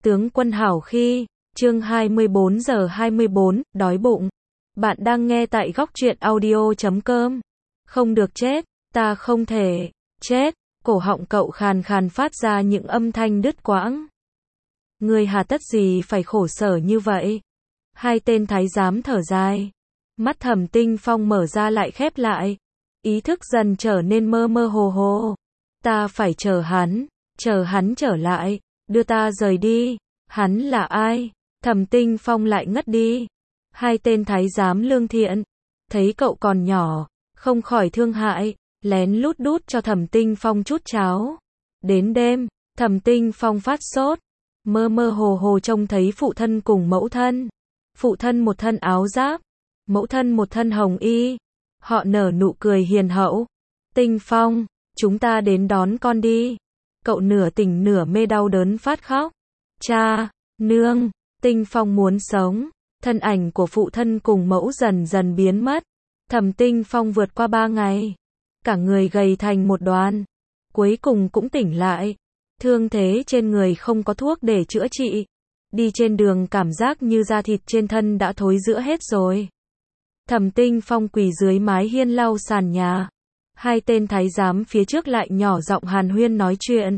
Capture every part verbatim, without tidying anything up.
Tướng quân hảo khi, chương hai mươi bốn giờ hai mươi bốn, đói bụng. Bạn đang nghe tại góc truyện audio chấm com. Không được chết, ta không thể, chết, cổ họng cậu khàn khàn phát ra những âm thanh đứt quãng. Ngươi hà tất gì phải khổ sở như vậy? Hai tên thái giám thở dài. Mắt Thẩm Tinh Phong mở ra lại khép lại. Ý thức dần trở nên mơ mơ hồ hồ. Ta phải chờ hắn, chờ hắn trở lại, đưa ta rời đi. Hắn là ai? Thẩm Tinh Phong lại ngất đi. Hai tên thái giám lương thiện, thấy cậu còn nhỏ, không khỏi thương hại, lén lút đút cho Thẩm Tinh Phong chút cháo. Đến đêm, Thẩm Tinh Phong phát sốt, mơ mơ hồ hồ trông thấy phụ thân cùng mẫu thân. Phụ thân một thân áo giáp, mẫu thân một thân hồng y. Họ nở nụ cười hiền hậu. Tinh Phong, chúng ta đến đón con đi. Cậu nửa tỉnh nửa mê đau đớn phát khóc. Cha, nương, Tinh Phong muốn sống. Thân ảnh của phụ thân cùng mẫu dần dần biến mất. Thẩm Tinh Phong vượt qua ba ngày, cả người gầy thành một đoàn, cuối cùng cũng tỉnh lại. Thương thế trên người không có thuốc để chữa trị. Đi trên đường cảm giác như da thịt trên thân đã thối rữa hết rồi. Thẩm Tinh Phong quỳ dưới mái hiên lau sàn nhà. Hai tên thái giám phía trước lại nhỏ giọng hàn huyên nói chuyện.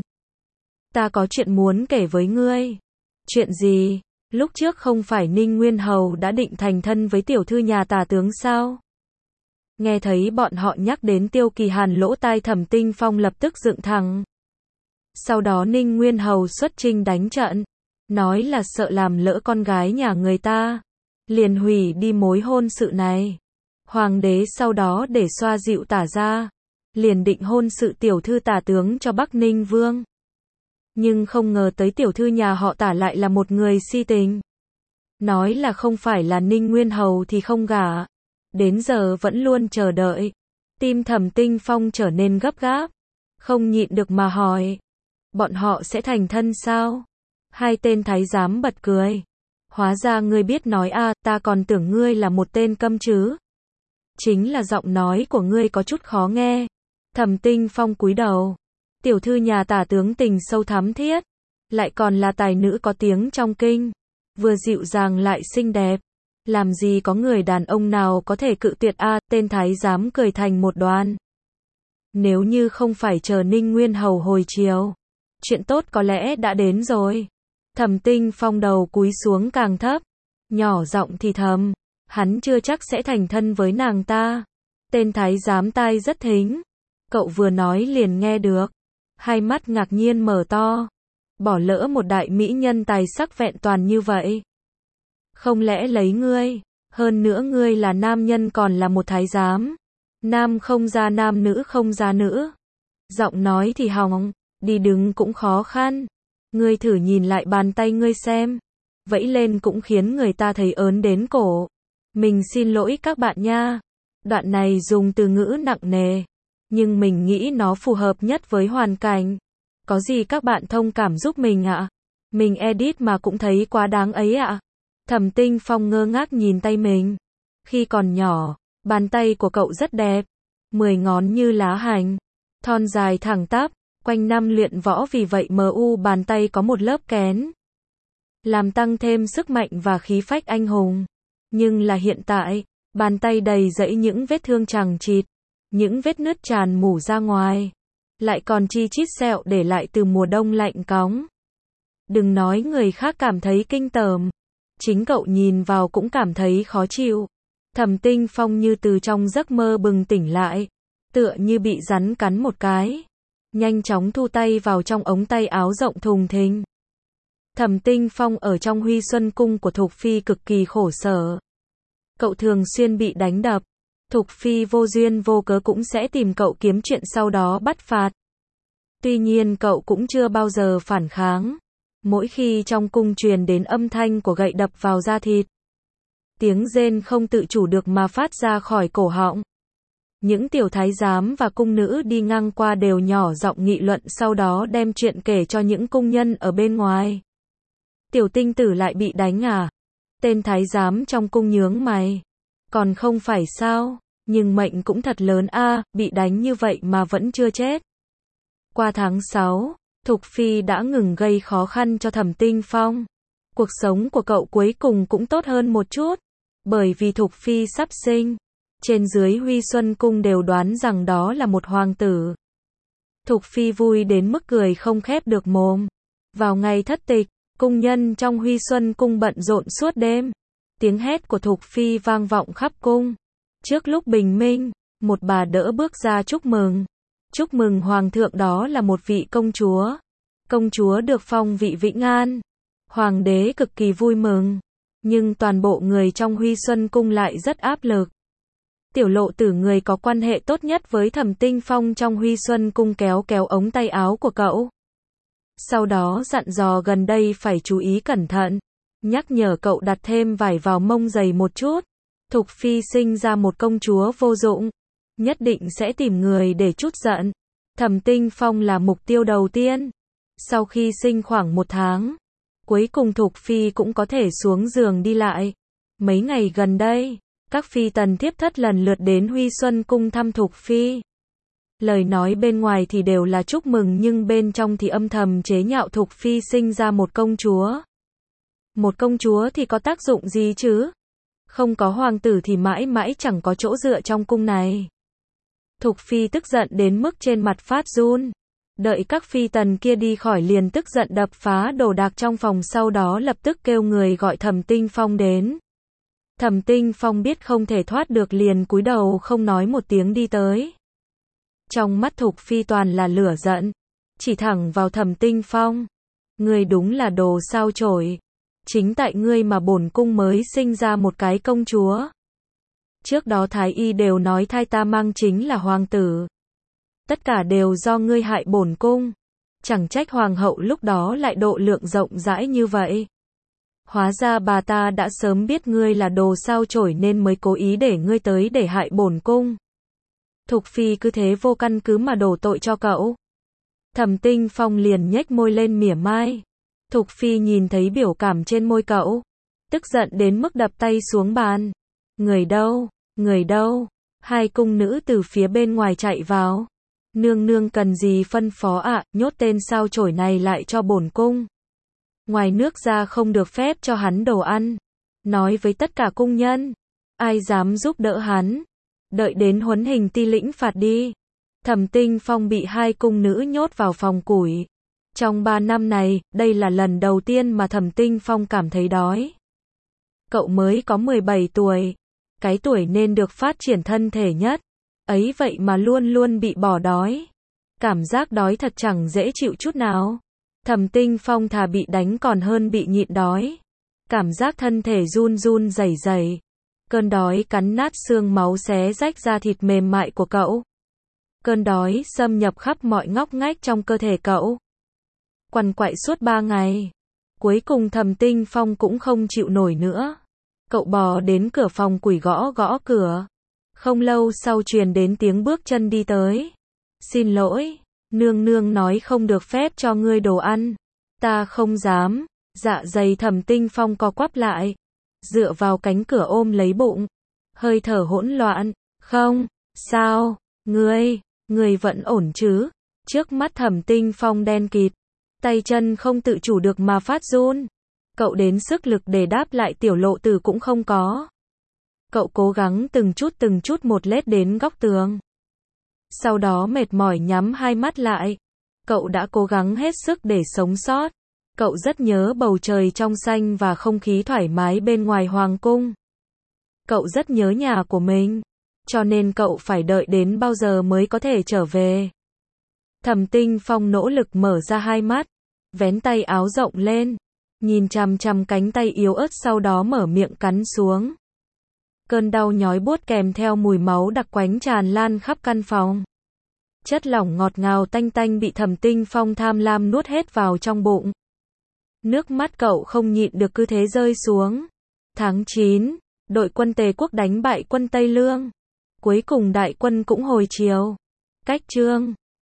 Ta có chuyện muốn kể với ngươi. Chuyện gì? Lúc trước không phải Ninh Nguyên Hầu đã định thành thân với tiểu thư nhà Tả tướng sao? Nghe thấy bọn họ nhắc đến Tiêu Kỳ Hàn, lỗ tai Thẩm Tinh Phong lập tức dựng thẳng. Sau đó Ninh Nguyên Hầu xuất chinh đánh trận, nói là sợ làm lỡ con gái nhà người ta, liền hủy đi mối hôn sự này. Hoàng đế sau đó để xoa dịu Tả gia, liền định hôn sự tiểu thư Tả tướng cho Bắc Ninh Vương. Nhưng không ngờ tới tiểu thư nhà họ Tả lại là một người si tình. Nói là không phải là Ninh Nguyên Hầu thì không gả. Đến giờ vẫn luôn chờ đợi. Tim Thẩm Tinh Phong trở nên gấp gáp, không nhịn được mà hỏi. Bọn họ sẽ thành thân sao? Hai tên thái giám bật cười. Hóa ra ngươi biết nói a, à, ta còn tưởng ngươi là một tên câm chứ. Chính là giọng nói của ngươi có chút khó nghe. Thẩm Tinh Phong cúi đầu. Tiểu thư nhà Tả tướng tình sâu thắm thiết, lại còn là tài nữ có tiếng trong kinh, vừa dịu dàng lại xinh đẹp. Làm gì có người đàn ông nào có thể cự tuyệt a, à, tên thái giám cười thành một đoàn. Nếu như không phải chờ Ninh Nguyên Hầu hồi chiều, chuyện tốt có lẽ đã đến rồi. Thẩm Tinh Phong đầu cúi xuống càng thấp, nhỏ giọng thì thầm, hắn chưa chắc sẽ thành thân với nàng ta. Tên thái giám tai rất thính, cậu vừa nói liền nghe được, hai mắt ngạc nhiên mở to, bỏ lỡ một đại mỹ nhân tài sắc vẹn toàn như vậy. Không lẽ lấy ngươi, hơn nữa ngươi là nam nhân còn là một thái giám. Nam không ra nam, nữ không ra nữ. Giọng nói thì hòng, đi đứng cũng khó khăn. Ngươi thử nhìn lại bàn tay ngươi xem, vẫy lên cũng khiến người ta thấy ớn đến cổ. Mình xin lỗi các bạn nha. Đoạn này dùng từ ngữ nặng nề, nhưng mình nghĩ nó phù hợp nhất với hoàn cảnh. Có gì các bạn thông cảm giúp mình ạ? À? Mình edit mà cũng thấy quá đáng ấy ạ. À? Thẩm Tinh Phong ngơ ngác nhìn tay mình. Khi còn nhỏ, bàn tay của cậu rất đẹp, mười ngón như lá hành, thon dài thẳng tắp, quanh năm luyện võ vì vậy mờ u bàn tay có một lớp kén, làm tăng thêm sức mạnh và khí phách anh hùng. Nhưng là hiện tại, bàn tay đầy rẫy những vết thương chằng chịt, những vết nứt tràn mủ ra ngoài, lại còn chi chít sẹo để lại từ mùa đông lạnh cóng. Đừng nói người khác cảm thấy kinh tởm, chính cậu nhìn vào cũng cảm thấy khó chịu. Thẩm Tinh Phong như từ trong giấc mơ bừng tỉnh lại, tựa như bị rắn cắn một cái, nhanh chóng thu tay vào trong ống tay áo rộng thùng thình. Thẩm Tinh Phong ở trong Huy Xuân cung của Thục Phi cực kỳ khổ sở. Cậu thường xuyên bị đánh đập, Thục Phi vô duyên vô cớ cũng sẽ tìm cậu kiếm chuyện sau đó bắt phạt. Tuy nhiên cậu cũng chưa bao giờ phản kháng. Mỗi khi trong cung truyền đến âm thanh của gậy đập vào da thịt, tiếng rên không tự chủ được mà phát ra khỏi cổ họng. Những tiểu thái giám và cung nữ đi ngang qua đều nhỏ giọng nghị luận, sau đó đem chuyện kể cho những cung nhân ở bên ngoài. Tiểu tinh tử lại bị đánh à? Tên thái giám trong cung nhướng mày. Còn không phải sao, nhưng mệnh cũng thật lớn a, à, bị đánh như vậy mà vẫn chưa chết. Qua tháng sáu, Thục Phi đã ngừng gây khó khăn cho Thẩm Tinh Phong. Cuộc sống của cậu cuối cùng cũng tốt hơn một chút. Bởi vì Thục Phi sắp sinh. Trên dưới Huy Xuân Cung đều đoán rằng đó là một hoàng tử. Thục Phi vui đến mức cười không khép được mồm. Vào ngày thất tịch, cung nhân trong Huy Xuân Cung bận rộn suốt đêm. Tiếng hét của Thục Phi vang vọng khắp cung. Trước lúc bình minh, một bà đỡ bước ra chúc mừng. Chúc mừng hoàng thượng, đó là một vị công chúa. Công chúa được phong vị Vĩnh An. Hoàng đế cực kỳ vui mừng. Nhưng toàn bộ người trong Huy Xuân Cung lại rất áp lực. Tiểu Lộ Tử, người có quan hệ tốt nhất với Thẩm Tinh Phong trong Huy Xuân Cung, kéo kéo ống tay áo của cậu. Sau đó dặn dò gần đây phải chú ý cẩn thận. Nhắc nhở cậu đặt thêm vải vào mông dày một chút. Thục Phi sinh ra một công chúa vô dụng. Nhất định sẽ tìm người để trút giận. Thẩm Tinh Phong là mục tiêu đầu tiên. Sau khi sinh khoảng một tháng, cuối cùng Thục Phi cũng có thể xuống giường đi lại. Mấy ngày gần đây, các phi tần thiếp thất lần lượt đến Huy Xuân Cung thăm Thục Phi. Lời nói bên ngoài thì đều là chúc mừng, nhưng bên trong thì âm thầm chế nhạo Thục Phi sinh ra một công chúa. Một công chúa thì có tác dụng gì chứ? Không có hoàng tử thì mãi mãi chẳng có chỗ dựa trong cung này. Thục Phi tức giận đến mức trên mặt phát run. Đợi các phi tần kia đi khỏi liền tức giận đập phá đồ đạc trong phòng, sau đó lập tức kêu người gọi Thẩm Tinh Phong đến. Thẩm Tinh Phong biết không thể thoát được liền cúi đầu không nói một tiếng đi tới. Trong mắt Thục Phi toàn là lửa giận, chỉ thẳng vào Thẩm Tinh Phong. Ngươi đúng là đồ sao chổi. Chính tại ngươi mà bổn cung mới sinh ra một cái công chúa. Trước đó thái y đều nói thai ta mang chính là hoàng tử. Tất cả đều do ngươi hại bổn cung. Chẳng trách hoàng hậu lúc đó lại độ lượng rộng rãi như vậy. Hóa ra bà ta đã sớm biết ngươi là đồ sao chổi nên mới cố ý để ngươi tới để hại bổn cung. Thục Phi cứ thế vô căn cứ mà đổ tội cho cậu. Thẩm Tinh Phong liền nhếch môi lên mỉa mai. Thục Phi nhìn thấy biểu cảm trên môi cậu, tức giận đến mức đập tay xuống bàn. Người đâu? Người đâu? Hai cung nữ từ phía bên ngoài chạy vào. Nương nương cần gì phân phó ạ? À, nhốt tên sao chổi này lại cho bổn cung. Ngoài nước ra không được phép cho hắn đồ ăn. Nói với tất cả cung nhân, ai dám giúp đỡ hắn, đợi đến huấn hình ti lĩnh phạt đi. Thẩm Tinh Phong bị hai cung nữ nhốt vào phòng củi. Trong ba năm này, đây là lần đầu tiên mà Thẩm Tinh Phong cảm thấy đói. Cậu mới có mười bảy tuổi, cái tuổi nên được phát triển thân thể nhất. Ấy vậy mà luôn luôn bị bỏ đói. Cảm giác đói thật chẳng dễ chịu chút nào. Thẩm Tinh Phong thà bị đánh còn hơn bị nhịn đói. Cảm giác thân thể run run rẩy rẩy. Cơn đói cắn nát xương máu, xé rách da thịt mềm mại của cậu. Cơn đói xâm nhập khắp mọi ngóc ngách trong cơ thể cậu. Quằn quại suốt ba ngày. Cuối cùng Thẩm Tinh Phong cũng không chịu nổi nữa. Cậu bò đến cửa phòng củi gõ gõ cửa. Không lâu sau truyền đến tiếng bước chân đi tới. Xin lỗi, nương nương nói không được phép cho ngươi đồ ăn. Ta không dám. Dạ dày Thẩm Tinh Phong co quắp lại, dựa vào cánh cửa ôm lấy bụng, hơi thở hỗn loạn. Không, sao, ngươi, ngươi vẫn ổn chứ? Trước mắt Thẩm Tinh Phong đen kịt, tay chân không tự chủ được mà phát run. Cậu đến sức lực để đáp lại Tiểu Lộ Tử cũng không có. Cậu cố gắng từng chút từng chút một lết đến góc tường. Sau đó mệt mỏi nhắm hai mắt lại. Cậu đã cố gắng hết sức để sống sót. Cậu rất nhớ bầu trời trong xanh và không khí thoải mái bên ngoài hoàng cung. Cậu rất nhớ nhà của mình. Cho nên cậu phải đợi đến bao giờ mới có thể trở về. Thẩm Tinh Phong nỗ lực mở ra hai mắt, vén tay áo rộng lên, nhìn chằm chằm cánh tay yếu ớt, sau đó mở miệng cắn xuống. Cơn đau nhói buốt kèm theo mùi máu đặc quánh tràn lan khắp căn phòng. Chất lỏng ngọt ngào tanh tanh bị Thẩm Tinh Phong tham lam nuốt hết vào trong bụng. Nước mắt cậu không nhịn được cứ thế rơi xuống. Tháng chín, đội quân Tề quốc đánh bại quân Tây Lương. Cuối cùng đại quân cũng hồi chiều. Cách chương